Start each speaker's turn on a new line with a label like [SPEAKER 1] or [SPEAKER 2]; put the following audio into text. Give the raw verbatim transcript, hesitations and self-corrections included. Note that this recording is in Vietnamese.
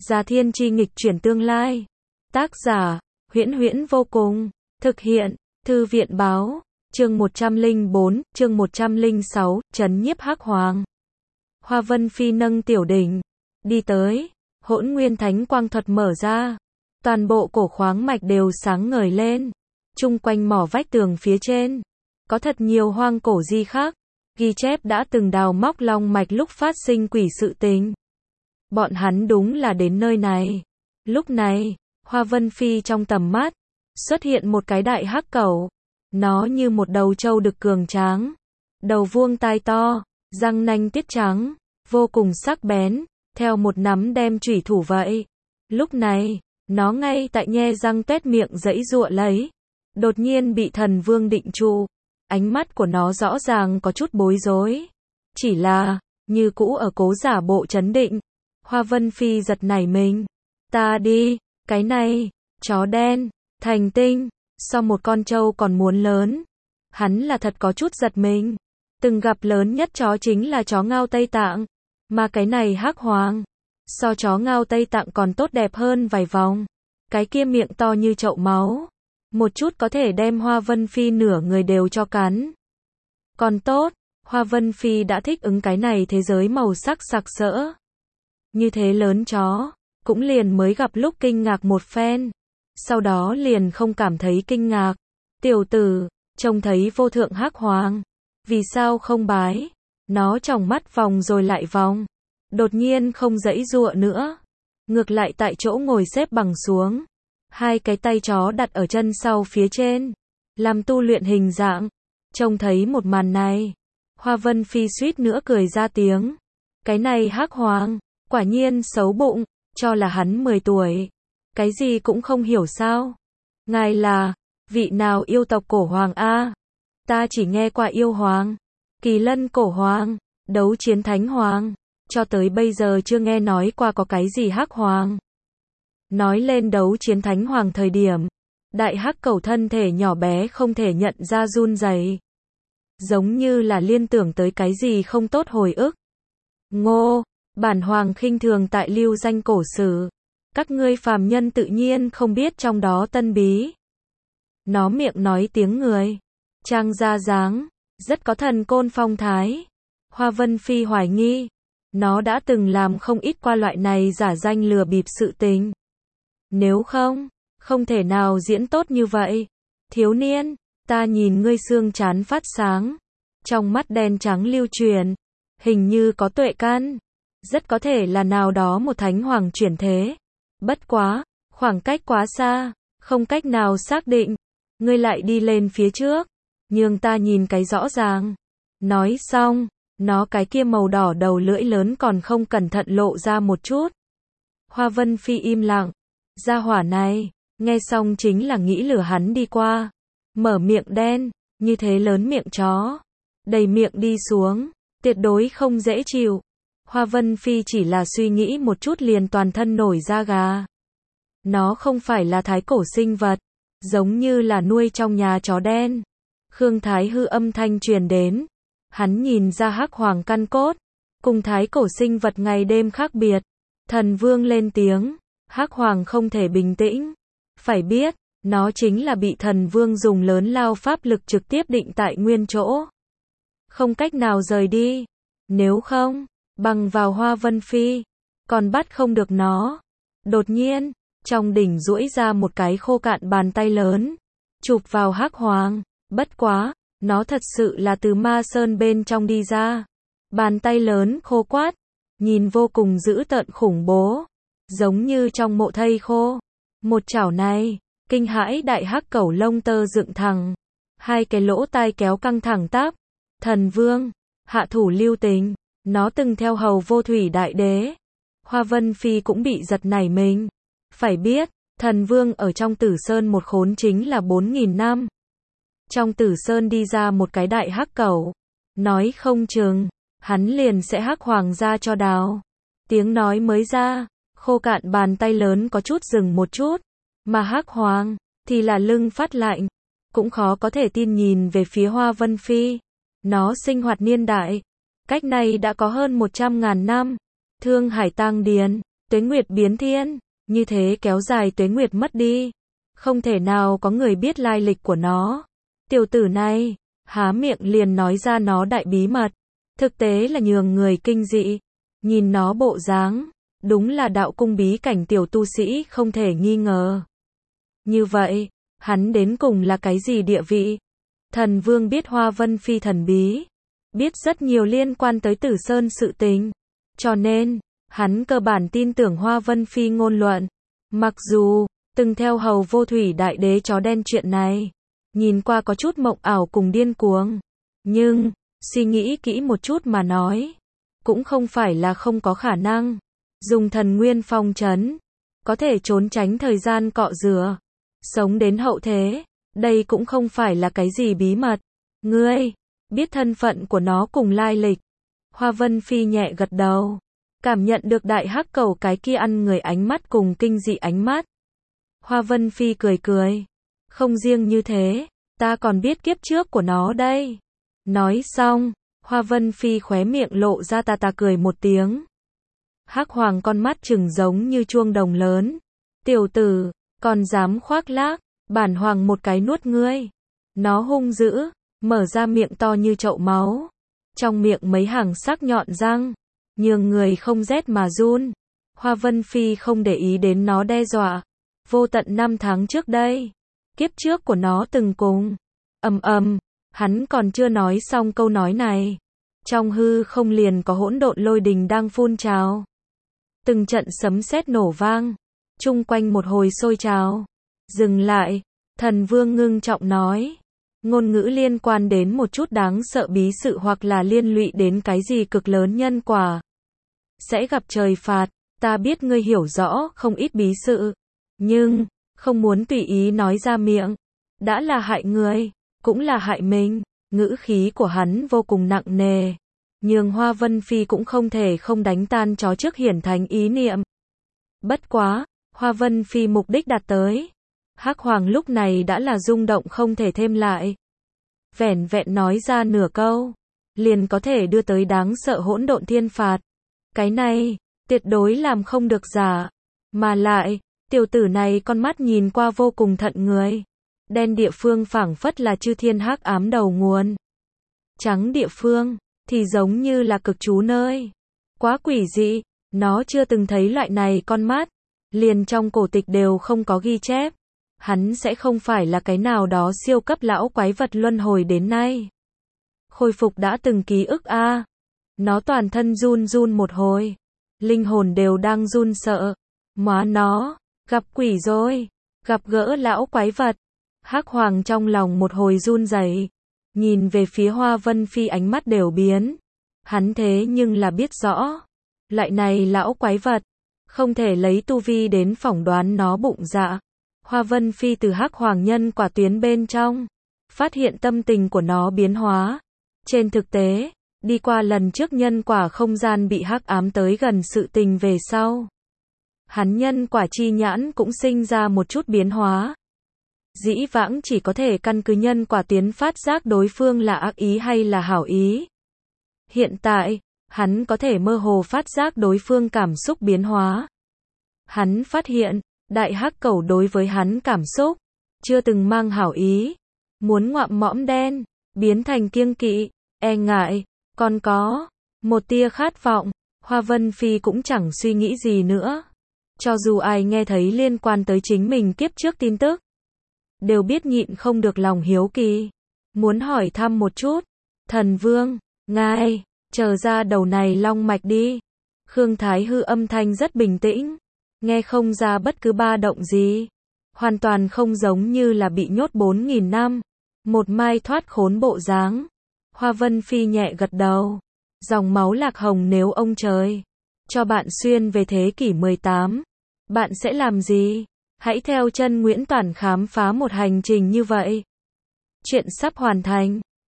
[SPEAKER 1] Già Thiên Chi nghịch chuyển tương lai. Tác giả, Huyễn Huyễn vô cùng. Thực hiện, Thư viện báo. Chương một trăm lẻ bốn, chương một trăm lẻ sáu, trấn nhiếp Hắc Hoàng. Hoa Vân Phi nâng tiểu đỉnh, đi tới, Hỗn Nguyên Thánh Quang thuật mở ra. Toàn bộ cổ khoáng mạch đều sáng ngời lên. Chung quanh mỏ vách tường phía trên, có thật nhiều hoang cổ di khắc, ghi chép đã từng đào móc long mạch lúc phát sinh quỷ sự tình. Bọn hắn đúng là đến nơi này. Lúc này, Hoa Vân Phi trong tầm mắt, xuất hiện một cái đại hắc cẩu. Nó như một đầu trâu đực cường tráng. Đầu vuông tai to, răng nanh tiết trắng, vô cùng sắc bén, theo một nắm đem chủy thủ vậy. Lúc này, nó ngay tại nhe răng tuét miệng giãy giụa lấy. Đột nhiên bị Thần Vương định trụ. Ánh mắt của nó rõ ràng có chút bối rối. Chỉ là, như cũ ở cố giả bộ trấn định. Hoa Vân Phi giật nảy mình. Ta đi, cái này, chó đen, thành tinh, so một con trâu còn muốn lớn. Hắn là thật có chút giật mình. Từng gặp lớn nhất chó chính là chó ngao Tây Tạng. Mà cái này Hắc Hoàng, so chó ngao Tây Tạng còn tốt đẹp hơn vài vòng. Cái kia miệng to như chậu máu. Một chút có thể đem Hoa Vân Phi nửa người đều cho cắn. Còn tốt, Hoa Vân Phi đã thích ứng cái này thế giới màu sắc sặc sỡ. Như thế lớn chó, cũng liền mới gặp lúc kinh ngạc một phen. Sau đó liền không cảm thấy kinh ngạc. Tiểu tử, trông thấy vô thượng Hắc Hoàng. Vì sao không bái? Nó tròng mắt vòng rồi lại vòng. Đột nhiên không giãy giụa nữa. Ngược lại tại chỗ ngồi xếp bằng xuống. Hai cái tay chó đặt ở chân sau phía trên. Làm tu luyện hình dạng. Trông thấy một màn này. Hoa Vân Phi suýt nữa cười ra tiếng. Cái này Hắc Hoàng, quả nhiên xấu bụng, cho là hắn mười tuổi. Cái gì cũng không hiểu sao. Ngài là, vị nào yêu tộc cổ hoàng a? Ta chỉ nghe qua yêu hoàng, kỳ lân cổ hoàng, đấu chiến thánh hoàng. Cho tới bây giờ chưa nghe nói qua có cái gì Hắc Hoàng. Nói lên đấu chiến thánh hoàng thời điểm, đại hắc cẩu thân thể nhỏ bé không thể nhận ra run rẩy. Giống như là liên tưởng tới cái gì không tốt hồi ức. Ngô, bản hoàng khinh thường tại lưu danh cổ sử. Các ngươi phàm nhân tự nhiên không biết trong đó tân bí. Nó miệng nói tiếng người. Trang ra dáng, rất có thần côn phong thái. Hoa Vân Phi hoài nghi. Nó đã từng làm không ít qua loại này giả danh lừa bịp sự tình. Nếu không, không thể nào diễn tốt như vậy. Thiếu niên, ta nhìn ngươi xương trán phát sáng. Trong mắt đen trắng lưu truyền. Hình như có tuệ căn. Rất có thể là nào đó một thánh hoàng chuyển thế. Bất quá, khoảng cách quá xa, không cách nào xác định. Ngươi lại đi lên phía trước. Nhưng ta nhìn cái rõ ràng. Nói xong, nó cái kia màu đỏ đầu lưỡi lớn còn không cẩn thận lộ ra một chút. Hoa Vân Phi im lặng. Gia hỏa này, nghe xong chính là nghĩ lừa hắn đi qua. Mở miệng đen, như thế lớn miệng chó. Đầy miệng đi xuống, tuyệt đối không dễ chịu. Hoa Vân Phi chỉ là suy nghĩ một chút liền toàn thân nổi da gà. Nó không phải là thái cổ sinh vật, giống như là nuôi trong nhà chó đen. Khương Thái Hư âm thanh truyền đến. Hắn nhìn ra Hắc Hoàng căn cốt, cùng thái cổ sinh vật ngày đêm khác biệt. Thần Vương lên tiếng, Hắc Hoàng không thể bình tĩnh. Phải biết, nó chính là bị Thần Vương dùng lớn lao pháp lực trực tiếp định tại nguyên chỗ. Không cách nào rời đi. Nếu không, bằng vào Hoa Vân Phi, còn bắt không được nó. Đột nhiên, trong đỉnh duỗi ra một cái khô cạn bàn tay lớn, chụp vào Hắc Hoàng. Bất quá, nó thật sự là từ ma sơn bên trong đi ra. Bàn tay lớn khô quát, nhìn vô cùng dữ tợn khủng bố, giống như trong mộ thây khô. Một chảo này, kinh hãi đại hắc cẩu lông tơ dựng thẳng, hai cái lỗ tai kéo căng thẳng tắp. Thần Vương, hạ thủ lưu tình, nó từng theo hầu vô thủy đại đế. Hoa Vân Phi cũng bị giật nảy mình. Phải biết, Thần Vương ở trong Tử Sơn một khốn chính là bốn nghìn năm. Trong Tử Sơn đi ra một cái đại hắc cẩu, nói không chừng, hắn liền sẽ Hắc Hoàng ra cho đào. Tiếng nói mới ra, khô cạn bàn tay lớn có chút dừng một chút, mà Hắc Hoàng, thì là lưng phát lạnh, cũng khó có thể tin nhìn về phía Hoa Vân Phi. Nó sinh hoạt niên đại, cách này đã có hơn một trăm ngàn năm. Thương Hải Tang Điền, Tuế nguyệt biến thiên, như thế kéo dài tuế nguyệt mất đi. Không thể nào có người biết lai lịch của nó. Tiểu tử này, há miệng liền nói ra nó đại bí mật. Thực tế là nhường người kinh dị. Nhìn nó bộ dáng, đúng là đạo cung bí cảnh tiểu tu sĩ không thể nghi ngờ. Như vậy, hắn đến cùng là cái gì địa vị? Thần Vương biết Hoa Vân Phi thần bí, biết rất nhiều liên quan tới Tử Sơn sự tình, cho nên, hắn cơ bản tin tưởng Hoa Vân Phi ngôn luận. Mặc dù, từng theo hầu vô thủy đại đế chó đen chuyện này, nhìn qua có chút mộng ảo cùng điên cuồng, nhưng, suy nghĩ kỹ một chút mà nói, cũng không phải là không có khả năng. Dùng thần nguyên phong trấn, có thể trốn tránh thời gian cọ rửa, sống đến hậu thế, đây cũng không phải là cái gì bí mật. Ngươi, biết thân phận của nó cùng lai lịch. Hoa Vân Phi nhẹ gật đầu, cảm nhận được đại hắc cẩu cái kia ăn người ánh mắt cùng kinh dị ánh mắt. Hoa Vân Phi cười cười, không riêng như thế, ta còn biết kiếp trước của nó đây. Nói xong, Hoa Vân Phi khóe miệng lộ ra tà tà cười một tiếng. Hắc Hoàng con mắt trừng giống như chuông đồng lớn. Tiểu tử, còn dám khoác lác, bản hoàng một cái nuốt ngươi. Nó hung dữ, mở ra miệng to như chậu máu. Trong miệng mấy hàng sắc nhọn răng, nhường người không rét mà run. Hoa Vân Phi không để ý đến nó đe dọa. Vô tận năm tháng trước đây, kiếp trước của nó từng cùng. Ầm ầm, hắn còn chưa nói xong câu nói này. Trong hư không liền có hỗn độn lôi đình đang phun trào. Từng trận sấm sét nổ vang, chung quanh một hồi sôi trào. Dừng lại, thần vương ngưng trọng nói. Ngôn ngữ liên quan đến một chút đáng sợ bí sự hoặc là liên lụy đến cái gì cực lớn nhân quả. Sẽ gặp trời phạt, ta biết ngươi hiểu rõ không ít bí sự. Nhưng, không muốn tùy ý nói ra miệng. Đã là hại người, cũng là hại mình. Ngữ khí của hắn vô cùng nặng nề. Nhưng Hoa Vân Phi cũng không thể không đánh tan chó trước hiển thánh ý niệm. Bất quá, Hoa Vân Phi mục đích đạt tới. Hắc Hoàng lúc này đã là rung động không thể thêm lại. Vẻn vẹn nói ra nửa câu, liền có thể đưa tới đáng sợ hỗn độn thiên phạt. Cái này, tuyệt đối làm không được giả. Mà lại, tiểu tử này con mắt nhìn qua vô cùng thận người. Đen địa phương phảng phất là chư thiên hắc ám đầu nguồn. Trắng địa phương, thì giống như là cực trú nơi. Quá quỷ dị, nó chưa từng thấy loại này con mắt. Liền trong cổ tịch đều không có ghi chép. Hắn sẽ không phải là cái nào đó siêu cấp lão quái vật luân hồi đến nay. Khôi phục đã từng ký ức a. À. Nó toàn thân run run một hồi. Linh hồn đều đang run sợ. Móa nó, gặp quỷ rồi. Gặp gỡ lão quái vật. Hắc Hoàng trong lòng một hồi run rẩy, nhìn về phía Hoa Vân Phi ánh mắt đều biến. Hắn thế nhưng là biết rõ, loại này lão quái vật, không thể lấy tu vi đến phỏng đoán nó bụng dạ. Hoa Vân Phi từ Hắc Hoàng nhân quả tuyến bên trong, phát hiện tâm tình của nó biến hóa. Trên thực tế, đi qua lần trước nhân quả không gian bị hắc ám tới gần sự tình về sau. Hắn nhân quả chi nhãn cũng sinh ra một chút biến hóa. Dĩ vãng chỉ có thể căn cứ nhân quả tuyến phát giác đối phương là ác ý hay là hảo ý. Hiện tại, hắn có thể mơ hồ phát giác đối phương cảm xúc biến hóa. Hắn phát hiện, đại hắc cẩu đối với hắn cảm xúc, chưa từng mang hảo ý. Muốn ngoạm mõm đen, biến thành kiêng kỵ, e ngại, còn có một tia khát vọng. Hoa Vân Phi cũng chẳng suy nghĩ gì nữa. Cho dù ai nghe thấy liên quan tới chính mình kiếp trước tin tức, đều biết nhịn không được lòng hiếu kỳ. Muốn hỏi thăm một chút. Thần Vương, ngài, chờ ra đầu này long mạch đi. Khương Thái Hư âm thanh rất bình tĩnh. Nghe không ra bất cứ ba động gì. Hoàn toàn không giống như là bị nhốt bốn nghìn năm. Một mai thoát khốn bộ dáng. Hoa Vân Phi nhẹ gật đầu. Dòng máu lạc hồng nếu ông trời cho bạn xuyên về thế kỷ mười tám. Bạn sẽ làm gì? Hãy theo chân Nguyễn Toản khám phá một hành trình như vậy. Chuyện sắp hoàn thành.